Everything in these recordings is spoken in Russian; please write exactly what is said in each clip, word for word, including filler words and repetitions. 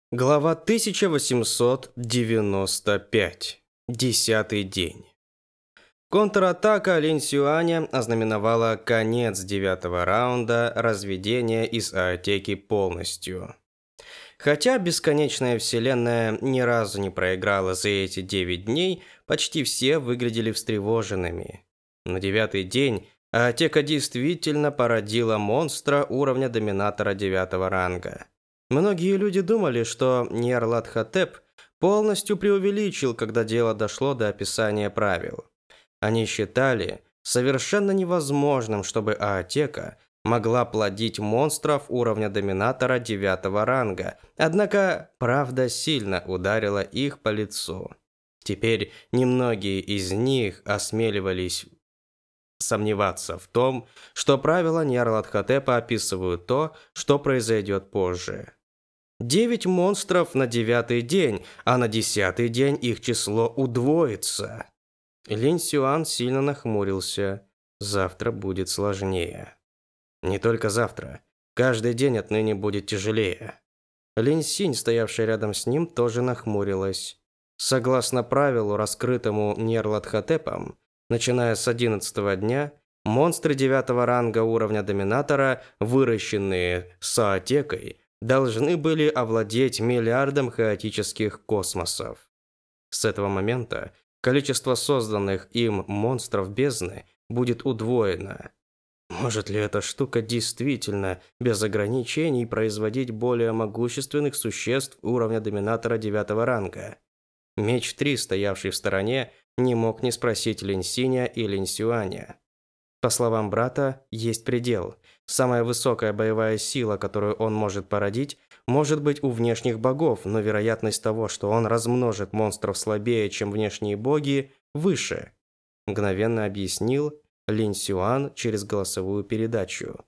Глава тысяча восемьсот девяносто пять. Десятый день. Контратака Линь Сюаня ознаменовала конец девятого раунда разведения из Аотеки полностью. Хотя бесконечная вселенная ни разу не проиграла за эти девять дней, почти все выглядели встревоженными. На девятый день Аотека действительно породила монстра уровня доминатора девятого ранга. Многие люди думали, что Ньярлатхотеп полностью преувеличил, когда дело дошло до описания правил. Они считали совершенно невозможным, чтобы Аотека могла плодить монстров уровня доминатора девятого ранга, однако правда сильно ударила их по лицу. Теперь немногие из них осмеливались сомневаться в том, что правила Ньярлатхотепа описывают то, что произойдет позже. Девять монстров на девятый день, а на десятый день их число удвоится. Линь Сюань сильно нахмурился. Завтра будет сложнее. Не только завтра. Каждый день отныне будет тяжелее. Линь Синь, стоявшая рядом с ним, тоже нахмурилась. Согласно правилу, раскрытому Ньярлатхотепом, начиная с одиннадцатого дня, монстры девятого ранга уровня доминатора, выращенные с Аотекой, должны были овладеть миллиардом хаотических космосов. С этого момента количество созданных им монстров бездны будет удвоено. Может ли эта штука действительно без ограничений производить более могущественных существ уровня доминатора девятого ранга? Меч три, стоявший в стороне, не мог не спросить Линь Синя и Линь Сюаня. По словам брата, есть предел. Самая высокая боевая сила, которую он может породить, может быть у внешних богов, но вероятность того, что он размножит монстров слабее, чем внешние боги, выше. Мгновенно объяснил Линь Сюань через голосовую передачу.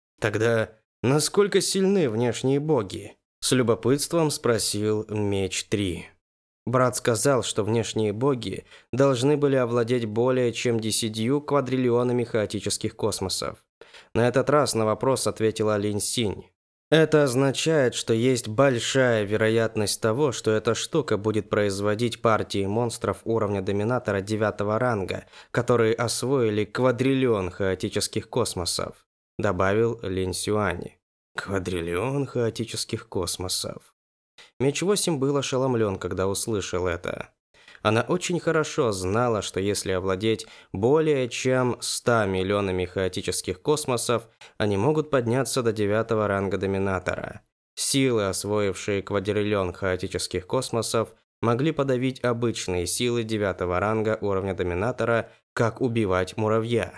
Тогда насколько сильны внешние боги? С любопытством спросил Меч три. Брат сказал, что внешние боги должны были овладеть более чем десятью квадриллионами хаотических космосов. На этот раз на вопрос ответила Линь Синь. Это означает, что есть большая вероятность того, что эта штука будет производить партии монстров уровня доминатора девятого ранга, которые освоили квадриллион хаотических космосов, добавил Линь Сюань. Квадриллион хаотических космосов. Меч восемь был ошеломлен, когда услышал это. Она очень хорошо знала, что если овладеть более чем ста миллионами хаотических космосов, они могут подняться до девятого ранга доминатора. Силы, освоившие квадриллион хаотических космосов, могли подавить обычные силы девятого ранга уровня доминатора, как убивать муравья.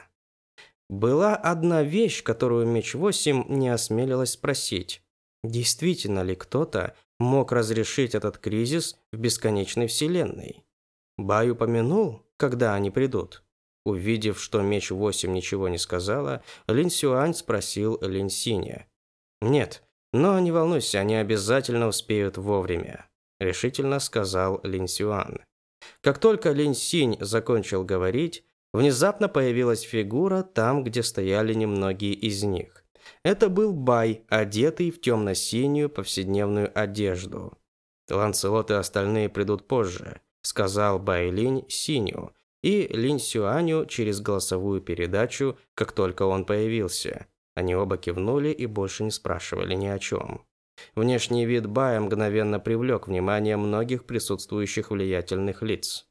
Была одна вещь, которую Меч восемь не осмелилась спросить. Действительно ли кто-то мог разрешить этот кризис в бесконечной вселенной? Бай упомянул, когда они придут. Увидев, что Меч восемь ничего не сказала, Линь Сюань спросил Линь Синя. «Нет, но не волнуйся, они обязательно успеют вовремя», – решительно сказал Линь Сюань. Как только Линь Синь закончил говорить, внезапно появилась фигура там, где стояли немногие из них. Это был Бай, одетый в темно-синюю повседневную одежду. «Ланцелот и остальные придут позже», – сказал Бай Линь Синю и Линь Сюаню через голосовую передачу, как только он появился. Они оба кивнули и больше не спрашивали ни о чем. Внешний вид Бая мгновенно привлек внимание многих присутствующих влиятельных лиц.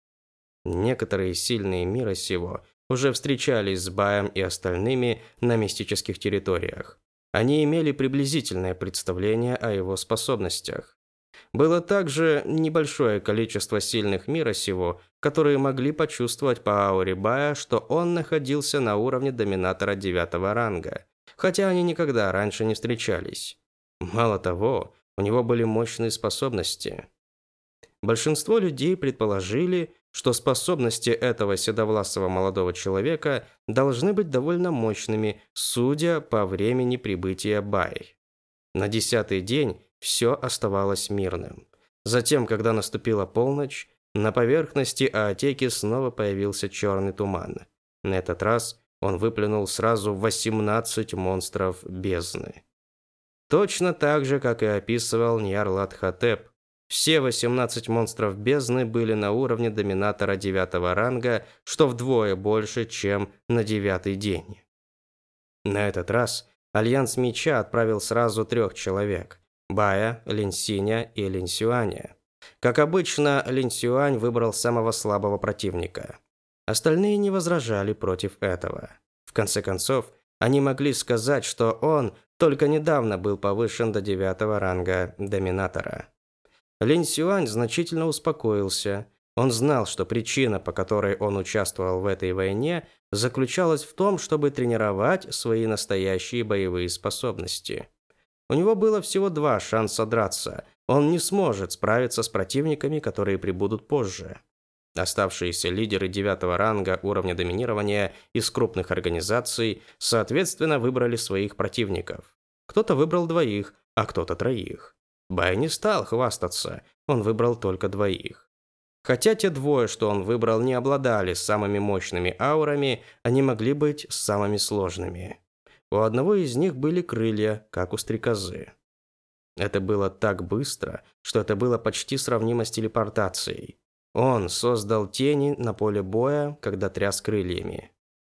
Некоторые сильные мира сего уже встречались с Баем и остальными на мистических территориях. Они имели приблизительное представление о его способностях. Было также небольшое количество сильных мира сего, которые могли почувствовать по ауре Бая, что он находился на уровне доминатора девятого ранга, хотя они никогда раньше не встречались. Мало того, у него были мощные способности. Большинство людей предположили, что способности этого седовласого молодого человека должны быть довольно мощными, судя по времени прибытия Бай. На десятый день все оставалось мирным. Затем, когда наступила полночь, на поверхности Аотеки снова появился черный туман. На этот раз он выплюнул сразу восемнадцать монстров бездны. Точно так же, как и описывал Ньярлат-Хотеп. Все восемнадцать монстров бездны были на уровне доминатора девятого ранга, что вдвое больше, чем на девятый день. На этот раз Альянс Меча отправил сразу трех человек – Бая, Линь-Синя и Линь-Сюаня. Как обычно, Линь-Сюань выбрал самого слабого противника. Остальные не возражали против этого. В конце концов, они могли сказать, что он только недавно был повышен до девятого ранга доминатора. Линь-Сюань значительно успокоился. Он знал, что причина, по которой он участвовал в этой войне, заключалась в том, чтобы тренировать свои настоящие боевые способности. У него было всего два шанса драться. Он не сможет справиться с противниками, которые прибудут позже. Оставшиеся лидеры девятого ранга уровня доминирования из крупных организаций, соответственно, выбрали своих противников. Кто-то выбрал двоих, а кто-то троих. Бай не стал хвастаться, он выбрал только двоих. Хотя те двое, что он выбрал, не обладали самыми мощными аурами, они могли быть самыми сложными. У одного из них были крылья, как у стрекозы. Это было так быстро, что это было почти сравнимо с телепортацией. Он создал тени на поле боя, когда тряс крыльями.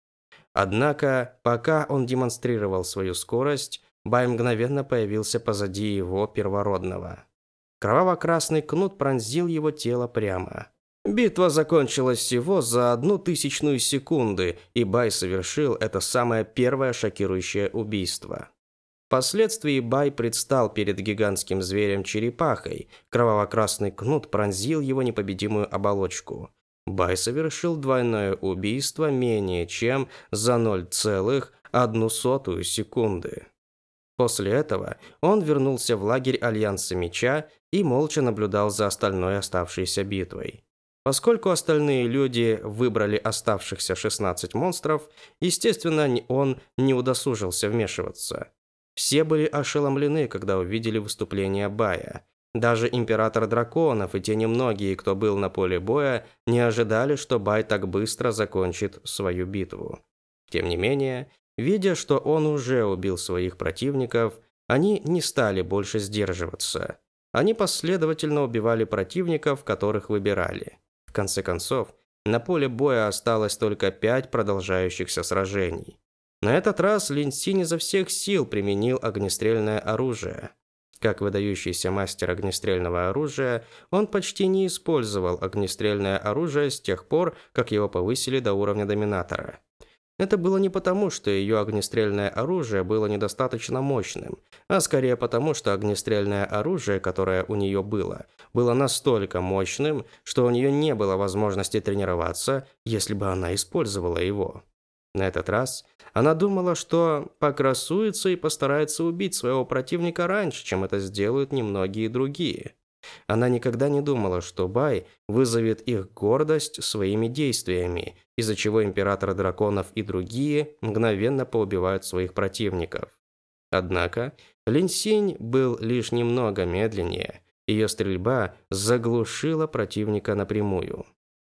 Однако, пока он демонстрировал свою скорость, Бай мгновенно появился позади его первородного. Кроваво-красный кнут пронзил его тело прямо. Битва закончилась всего за одну тысячную секунды, и Бай совершил это самое первое шокирующее убийство. Впоследствии Бай предстал перед гигантским зверем-черепахой. Кроваво-красный кнут пронзил его непобедимую оболочку. Бай совершил двойное убийство менее чем за ноль целых одну сотую секунды. После этого он вернулся в лагерь Альянса Меча и молча наблюдал за остальной оставшейся битвой. Поскольку остальные люди выбрали оставшихся шестнадцать монстров, естественно, он не удосужился вмешиваться. Все были ошеломлены, когда увидели выступление Бая. Даже Император Драконов и те немногие, кто был на поле боя, не ожидали, что Бай так быстро закончит свою битву. Тем не менее, видя, что он уже убил своих противников, они не стали больше сдерживаться. Они последовательно убивали противников, которых выбирали. В конце концов, на поле боя осталось только пять продолжающихся сражений. На этот раз Линь-Синь изо всех сил применил огнестрельное оружие. Как выдающийся мастер огнестрельного оружия, он почти не использовал огнестрельное оружие с тех пор, как его повысили до уровня доминатора. Это было не потому, что ее огнестрельное оружие было недостаточно мощным, а скорее потому, что огнестрельное оружие, которое у нее было, было настолько мощным, что у нее не было возможности тренироваться, если бы она использовала его. На этот раз она думала, что покрасуется и постарается убить своего противника раньше, чем это сделают немногие другие. Она никогда не думала, что Бай вызовет их гордость своими действиями, из-за чего Император Драконов и другие мгновенно поубивают своих противников. Однако Линь-Синь был лишь немного медленнее, ее стрельба заглушила противника напрямую.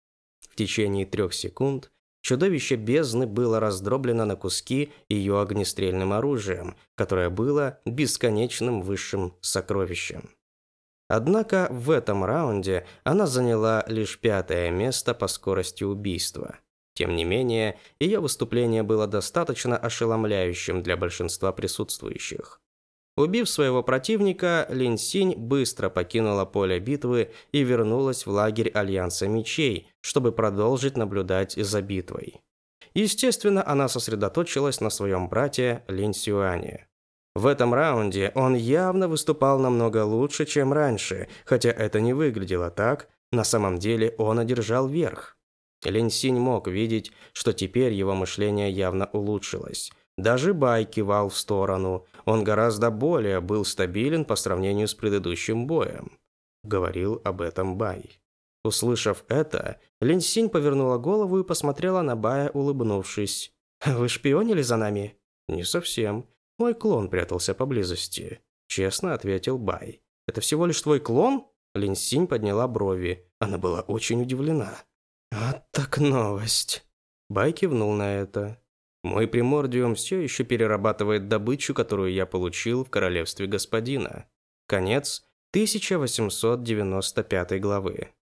В течение трех секунд чудовище бездны было раздроблено на куски ее огнестрельным оружием, которое было бесконечным высшим сокровищем. Однако в этом раунде она заняла лишь пятое место по скорости убийства. Тем не менее, ее выступление было достаточно ошеломляющим для большинства присутствующих. Убив своего противника, Линь-Синь быстро покинула поле битвы и вернулась в лагерь Альянса Мечей, чтобы продолжить наблюдать за битвой. Естественно, она сосредоточилась на своем брате Линь-Сюане. В этом раунде он явно выступал намного лучше, чем раньше, хотя это не выглядело так, на самом деле он одержал верх. Линь-Синь мог видеть, что теперь его мышление явно улучшилось. Даже Бай кивал в сторону, он гораздо более был стабилен по сравнению с предыдущим боем. Говорил об этом Бай. Услышав это, Линь-Синь повернула голову и посмотрела на Бая, улыбнувшись. «Вы шпионили за нами?» «Не совсем. Мой клон прятался поблизости», – честно ответил Бай. «Это всего лишь твой клон?» Линь-Синь подняла брови. Она была очень удивлена. «Вот так новость». Бай кивнул на это. Мой примордиум все еще перерабатывает добычу, которую я получил в королевстве господина. Конец тысяча восемьсот девяносто пятой главы.